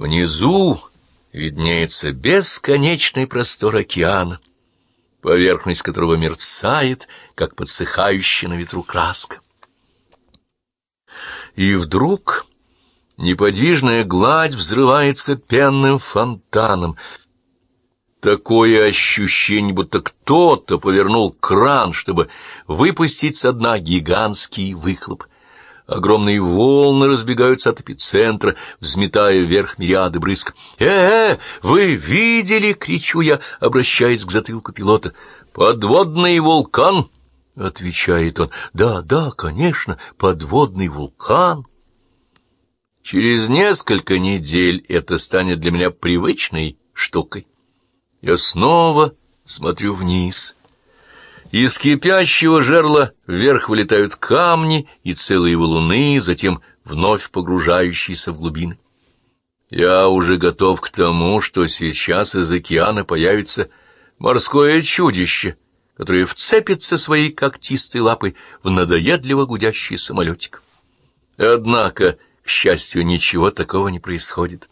Внизу виднеется бесконечный простор океана, поверхность которого мерцает, как подсыхающая на ветру краска. И вдруг неподвижная гладь взрывается пенным фонтаном. Такое ощущение, будто кто-то повернул кран, чтобы выпустить со дна гигантский выхлоп. Огромные волны разбегаются от эпицентра, взметая вверх мириады брызг. Вы видели?» — кричу я, обращаясь к затылку пилота. «Подводный вулкан!» — отвечает он. «Да, конечно, подводный вулкан!» Через несколько недель это станет для меня привычной штукой. Я снова смотрю вниз. Из кипящего жерла вверх вылетают камни и целые валуны, затем вновь погружающиеся в глубины. Я уже готов к тому, что сейчас из океана появится морское чудище, которое вцепится своей когтистой лапой в надоедливо гудящий самолетик. Однако, к счастью, ничего такого не происходит.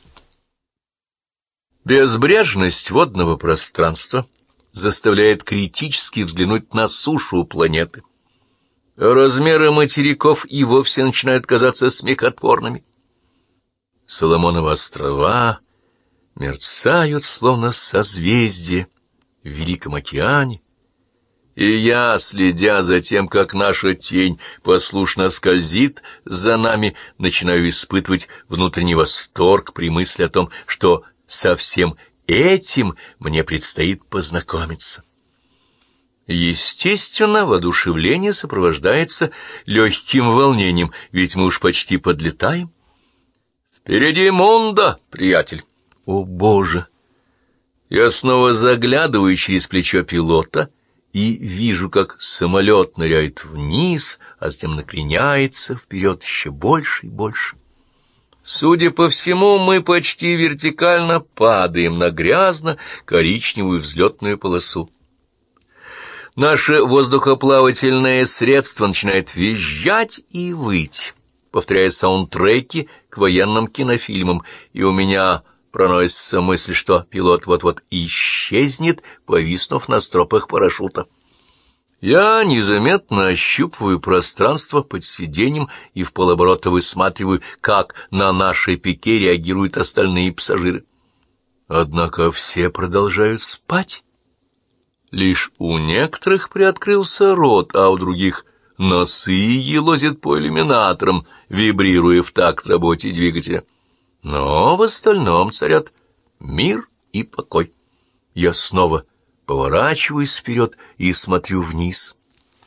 Безбрежность водного пространства заставляет критически взглянуть на сушу планеты. Размеры материков и вовсе начинают казаться смехотворными. Соломоновы острова мерцают, словно созвездия в Великом океане, и я, следя за тем, как наша тень послушно скользит за нами, начинаю испытывать внутренний восторг при мысли о том, что со всем этим мне предстоит познакомиться. Естественно, воодушевление сопровождается легким волнением, ведь мы уж почти подлетаем. «Впереди Мунда, приятель!» О, Боже! Я снова заглядываю через плечо пилота и вижу, как самолет ныряет вниз, а затем накреняется вперед еще больше и больше. Судя по всему, мы почти вертикально падаем на грязно-коричневую взлетную полосу. Наше воздухоплавательное средство начинает визжать и выть, повторяя саундтреки к военным кинофильмам, и у меня проносится мысль, что пилот вот-вот исчезнет, повиснув на стропах парашюта. Я незаметно ощупываю пространство под сиденьем и в полоборота высматриваю, как на нашей пике реагируют остальные пассажиры. Однако все продолжают спать. Лишь у некоторых приоткрылся рот, а у других носы елозят по иллюминаторам, вибрируя в такт работе двигателя. Но в остальном царят мир и покой. Я снова поворачиваюсь вперед и смотрю вниз.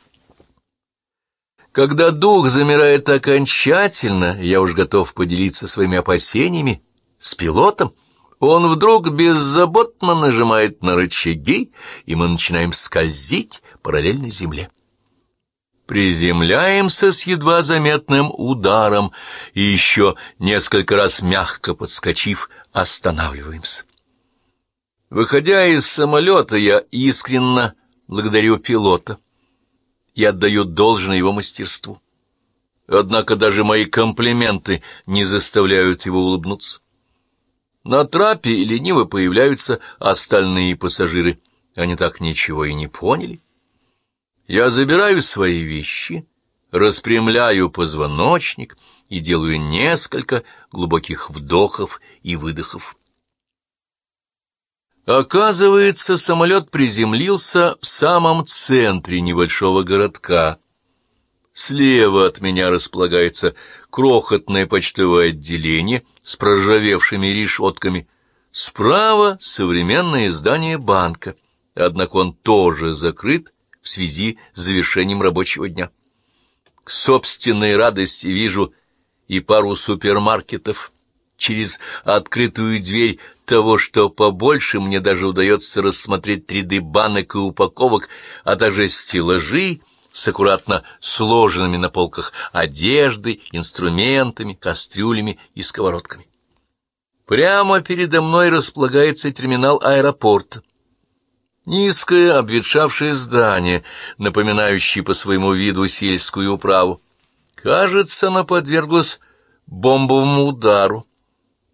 Когда дух замирает окончательно, я уж готов поделиться своими опасениями с пилотом. Он вдруг беззаботно нажимает на рычаги, и мы начинаем скользить параллельно земле. Приземляемся с едва заметным ударом и еще несколько раз мягко подскочив, останавливаемся. Выходя из самолета, я искренне благодарю пилота и отдаю должное его мастерству. Однако даже мои комплименты не заставляют его улыбнуться. На трапе лениво появляются остальные пассажиры. Они так ничего и не поняли. Я забираю свои вещи, распрямляю позвоночник и делаю несколько глубоких вдохов и выдохов. Оказывается, самолет приземлился в самом центре небольшого городка. Слева от меня располагается крохотное почтовое отделение с проржавевшими решетками. Справа современное здание банка, однако он тоже закрыт в связи с завершением рабочего дня. К собственной радости вижу и пару супермаркетов. Через открытую дверь того, что побольше, мне даже удается рассмотреть ряды банок и упаковок, а также стеллажи с аккуратно сложенными на полках одеждой, инструментами, кастрюлями и сковородками. Прямо передо мной располагается терминал аэропорта. Низкое обветшавшее здание, напоминающее по своему виду сельскую управу. Кажется, оно подверглось бомбовому удару.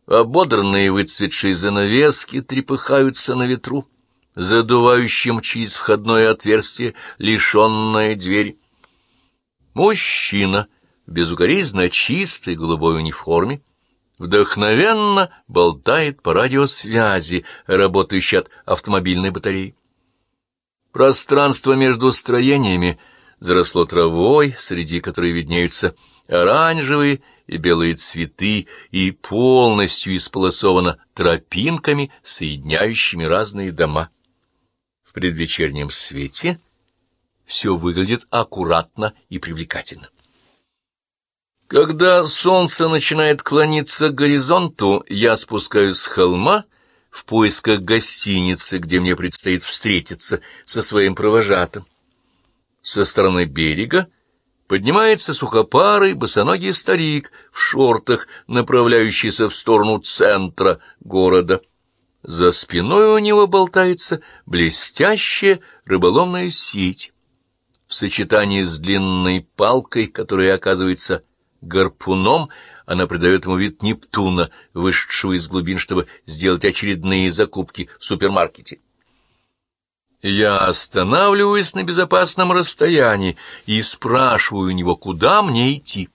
Ободранные выцветшие занавески трепыхаются на ветру, задувающим через входное отверстие лишенное двери. Мужчина в безукоризненно чистой голубой униформе вдохновенно болтает по радиосвязи, работающей от автомобильной батареи. Пространство между строениями заросло травой, среди которой виднеются оранжевые и белые цветы, и полностью исполосовано тропинками, соединяющими разные дома. В предвечернем свете все выглядит аккуратно и привлекательно. Когда солнце начинает клониться к горизонту, я спускаюсь с холма в поисках гостиницы, где мне предстоит встретиться со своим провожатым. Со стороны берега поднимается сухопарый босоногий старик в шортах, направляющийся в сторону центра города. За спиной у него болтается блестящая рыболовная сеть. В сочетании с длинной палкой, которая оказывается гарпуном, она придает ему вид Нептуна, вышедшего из глубин, чтобы сделать очередные закупки в супермаркете. Я останавливаюсь на безопасном расстоянии и спрашиваю у него, куда мне идти.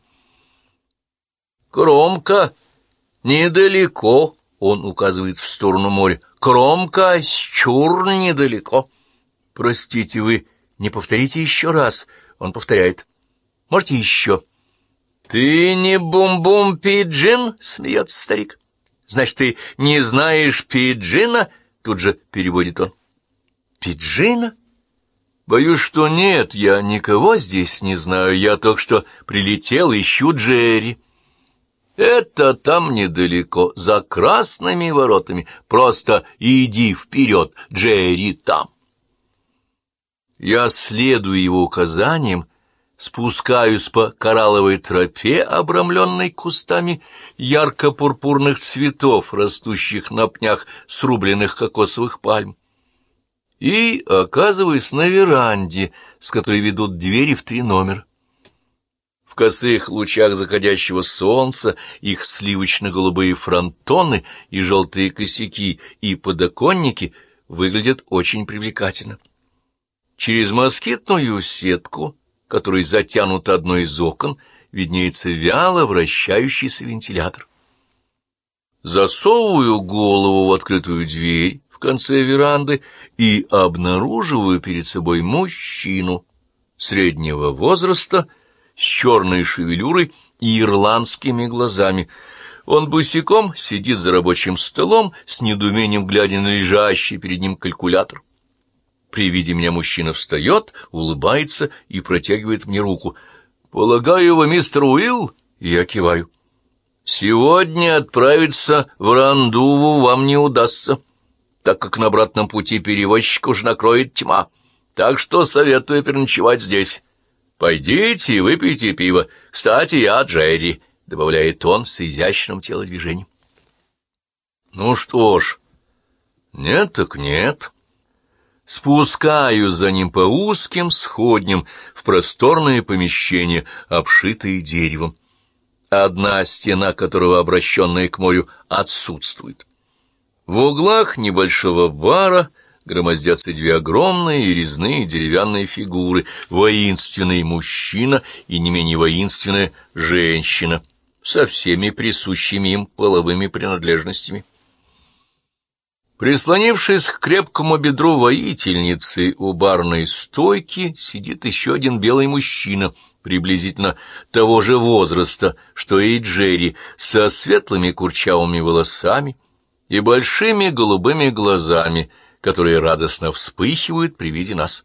«Кромка недалеко», — он указывает в сторону моря. «Кромка чур недалеко». «Простите, вы не повторите еще раз?» Он повторяет. «Можете еще?» «Ты не бум-бум пиджин?» — смеется старик. «Значит, ты не знаешь пиджина?» — тут же переводит он. «Пиджина? Боюсь, что нет, я никого здесь не знаю. Я только что прилетел, ищу Джерри». «Это там недалеко, за красными воротами. Просто иди вперед, Джерри там». Я следую его указаниям, спускаюсь по коралловой тропе, обрамленной кустами ярко-пурпурных цветов, растущих на пнях срубленных кокосовых пальм, и оказываюсь на веранде, с которой ведут двери в 3 номера. В косых лучах заходящего солнца их сливочно-голубые фронтоны и желтые косяки и подоконники выглядят очень привлекательно. Через москитную сетку, которой затянуто одно из окон, виднеется вяло вращающийся вентилятор. Засовываю голову в открытую дверь в конце веранды и обнаруживаю перед собой мужчину среднего возраста с черной шевелюрой и ирландскими глазами. Он босиком сидит за рабочим столом, с недоумением глядя на лежащий перед ним калькулятор. При виде меня мужчина встает, улыбается и протягивает мне руку. «Полагаю, вы мистер Уилл?» Я киваю. «Сегодня отправиться в Рандуву вам не удастся, так как на обратном пути перевозчика уж накроет тьма. Так что советую переночевать здесь. Пойдите и выпейте пиво. Кстати, я Джерри», — добавляет он с изящным телодвижением. Ну что ж, нет так нет. Спускаюсь за ним по узким сходням в просторное помещение, обшитое деревом, одна стена которого, обращенная к морю, отсутствует. В углах небольшого бара громоздятся 2 огромные и резные деревянные фигуры, воинственный мужчина и не менее воинственная женщина, со всеми присущими им половыми принадлежностями. Прислонившись к крепкому бедру воительницы, у барной стойки сидит еще один белый мужчина, приблизительно того же возраста, что и Джерри, со светлыми курчавыми волосами и большими голубыми глазами, которые радостно вспыхивают при виде нас.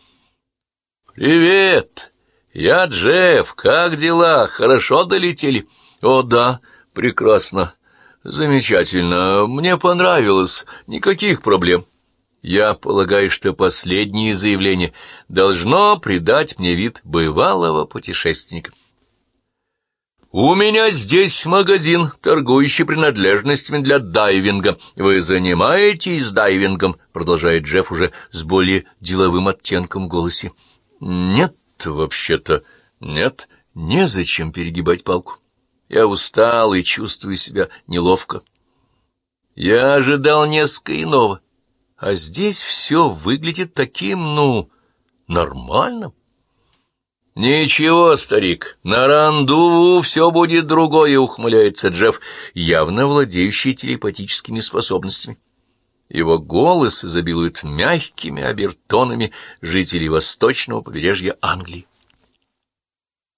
«Привет! Я Джефф. Как дела? Хорошо долетели?» «О, да, прекрасно. Замечательно. Мне понравилось. Никаких проблем. Я полагаю, что последнее заявление должно придать мне вид бывалого путешественника. У меня здесь магазин, торгующий принадлежностями для дайвинга. Вы занимаетесь дайвингом?» Продолжает Джефф уже с более деловым оттенком в голосе. «Нет, вообще-то, нет. Незачем перегибать палку. Я устал и чувствую себя неловко. Я ожидал несколько иного, а здесь все выглядит таким, нормальным. «Ничего, старик, на рандеву все будет другое», — ухмыляется Джефф, явно владеющий телепатическими способностями. Его голос изобилует мягкими обертонами жителей восточного побережья Англии.